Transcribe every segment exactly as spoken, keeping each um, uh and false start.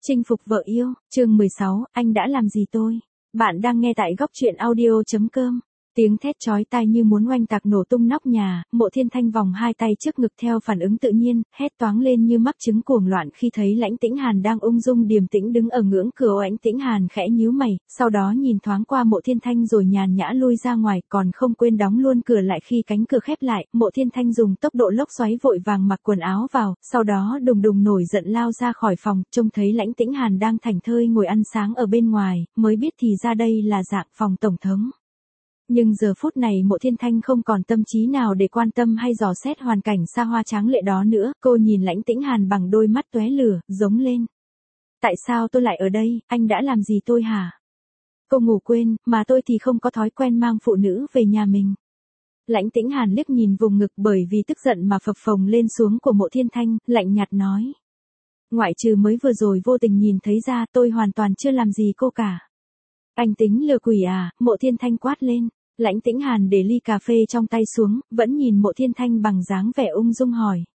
Chinh phục vợ yêu, chương mười sáu, anh đã làm gì tôi? Bạn đang nghe tại góc truyện audio.com. Tiếng thét chói tai như muốn oanh tạc nổ tung nóc nhà, Mộ Thiên Thanh vòng hai tay trước ngực theo phản ứng tự nhiên, hét toáng lên như mắc chứng cuồng loạn khi thấy Lãnh Tĩnh Hàn đang ung dung điềm tĩnh đứng ở ngưỡng cửa. Lãnh Tĩnh Hàn khẽ nhíu mày, sau đó nhìn thoáng qua Mộ Thiên Thanh rồi nhàn nhã lui ra ngoài, còn không quên đóng luôn cửa lại. Khi cánh cửa khép lại, Mộ Thiên Thanh dùng tốc độ lốc xoáy vội vàng mặc quần áo vào, sau đó đùng đùng nổi giận lao ra khỏi phòng, trông thấy Lãnh Tĩnh Hàn đang thảnh thơi ngồi ăn sáng ở bên ngoài, mới biết thì ra đây là dạng phòng tổng thống. Nhưng giờ phút này Mộ Thiên Thanh không còn tâm trí nào để quan tâm hay dò xét hoàn cảnh xa hoa tráng lệ đó nữa, cô nhìn Lãnh Tĩnh Hàn bằng đôi mắt tóe lửa, giống lên. Tại sao tôi lại ở đây, anh đã làm gì tôi hả? Cô ngủ quên, mà tôi thì không có thói quen mang phụ nữ về nhà mình. Lãnh Tĩnh Hàn liếc nhìn vùng ngực bởi vì tức giận mà phập phồng lên xuống của Mộ Thiên Thanh, lạnh nhạt nói. Ngoại trừ mới vừa rồi vô tình nhìn thấy ra, tôi hoàn toàn chưa làm gì cô cả. Anh tính lừa quỷ à? Mộ Thiên Thanh quát lên. Lãnh Tĩnh Hàn để ly cà phê trong tay xuống, vẫn nhìn Mộ Thiên Thanh bằng dáng vẻ ung dung hỏi.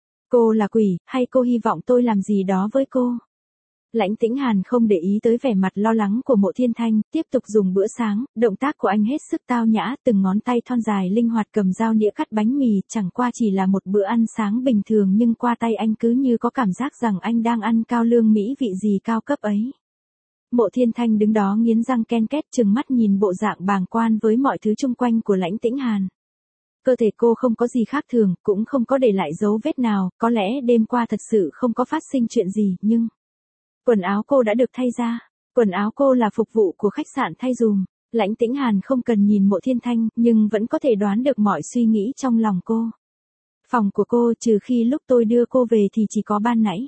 Cô là quỷ, hay cô hy vọng tôi làm gì đó với cô? Lãnh Tĩnh Hàn không để ý tới vẻ mặt lo lắng của Mộ Thiên Thanh, tiếp tục dùng bữa sáng, động tác của anh hết sức tao nhã, từng ngón tay thon dài linh hoạt cầm dao nĩa cắt bánh mì, chẳng qua chỉ là một bữa ăn sáng bình thường nhưng qua tay anh cứ như có cảm giác rằng anh đang ăn cao lương mỹ vị gì cao cấp ấy. Mộ Thiên Thanh đứng đó nghiến răng ken két trừng mắt nhìn bộ dạng bàng quan với mọi thứ chung quanh của Lãnh Tĩnh Hàn. Cơ thể cô không có gì khác thường, cũng không có để lại dấu vết nào, có lẽ đêm qua thật sự không có phát sinh chuyện gì, nhưng... Quần áo cô đã được thay ra, quần áo cô là phục vụ của khách sạn thay dùm. Lãnh Tĩnh Hàn không cần nhìn Mộ Thiên Thanh, nhưng vẫn có thể đoán được mọi suy nghĩ trong lòng cô. Phòng của cô trừ khi lúc tôi đưa cô về thì chỉ có ban nãy.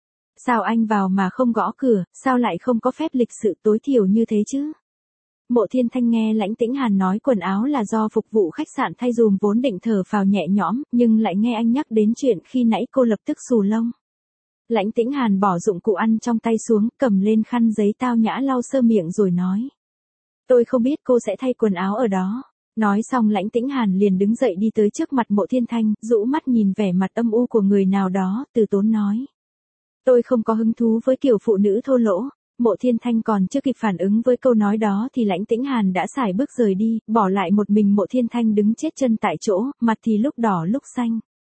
Sao anh vào mà không gõ cửa, sao lại không có phép lịch sự tối thiểu như thế chứ? Mộ Thiên Thanh nghe Lãnh Tĩnh Hàn nói quần áo là do phục vụ khách sạn thay dùm vốn định thở phào nhẹ nhõm, nhưng lại nghe anh nhắc đến chuyện khi nãy cô lập tức xù lông. Lãnh Tĩnh Hàn bỏ dụng cụ ăn trong tay xuống, cầm lên khăn giấy tao nhã lau sơ miệng rồi nói. Tôi không biết cô sẽ thay quần áo ở đó. Nói xong Lãnh Tĩnh Hàn liền đứng dậy đi tới trước mặt Mộ Thiên Thanh, rũ mắt nhìn vẻ mặt âm u của người nào đó, từ tốn nói. Tôi không có hứng thú với kiểu phụ nữ thô lỗ. Mộ Thiên Thanh còn chưa kịp phản ứng với câu nói đó thì Lãnh Tĩnh Hàn đã sải bước rời đi, bỏ lại một mình Mộ Thiên Thanh đứng chết chân tại chỗ, mặt thì lúc đỏ lúc xanh.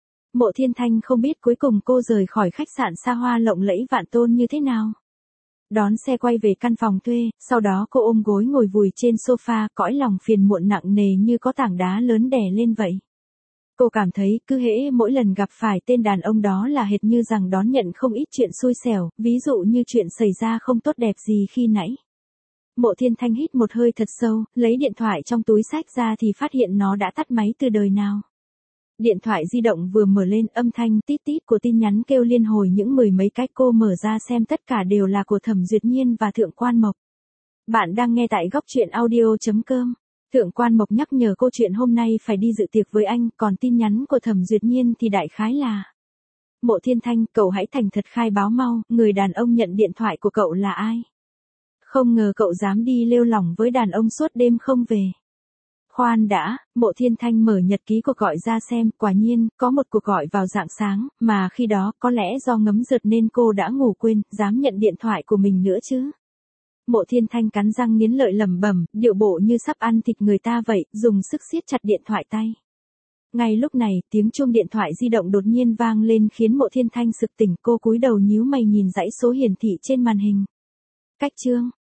Mộ Thiên Thanh không biết cuối cùng cô rời khỏi khách sạn xa hoa lộng lẫy Vạn Tôn như thế nào. Đón xe quay về căn phòng thuê, sau đó cô ôm gối ngồi vùi trên sofa, cõi lòng phiền muộn nặng nề như có tảng đá lớn đè lên vậy. Cô cảm thấy cứ hễ mỗi lần gặp phải tên đàn ông đó là hệt như rằng đón nhận không ít chuyện xui xẻo, ví dụ như chuyện xảy ra không tốt đẹp gì khi nãy. Mộ Thiên Thanh hít một hơi thật sâu, lấy điện thoại trong túi xách ra thì phát hiện nó đã tắt máy từ đời nào. Điện thoại di động vừa mở lên, âm thanh tít tít của tin nhắn kêu liên hồi những mười mấy cái, cô mở ra xem tất cả đều là của Thẩm Duyệt Nhiên và Thượng Quan Mộc. Bạn đang nghe tại góc truyện audio.com. Thượng Quan Mộc nhắc nhở cô chuyện hôm nay phải đi dự tiệc với anh, còn tin nhắn của Thẩm Duyệt Nhiên thì đại khái là. Mộ Thiên Thanh, cậu hãy thành thật khai báo mau, người đàn ông nhận điện thoại của cậu là ai? Không ngờ cậu dám đi lêu lỏng với đàn ông suốt đêm không về. Khoan đã, Mộ Thiên Thanh mở nhật ký cuộc gọi ra xem, quả nhiên, có một cuộc gọi vào rạng sáng, mà khi đó, có lẽ do ngấm rượt nên cô đã ngủ quên, dám nhận điện thoại của mình nữa chứ. Mộ Thiên Thanh cắn răng nghiến lợi lẩm bẩm, điệu bộ như sắp ăn thịt người ta vậy, dùng sức siết chặt điện thoại tay. Ngay lúc này, tiếng chuông điện thoại di động đột nhiên vang lên khiến Mộ Thiên Thanh sực tỉnh, cô cúi đầu nhíu mày nhìn dãy số hiển thị trên màn hình. Cách chương.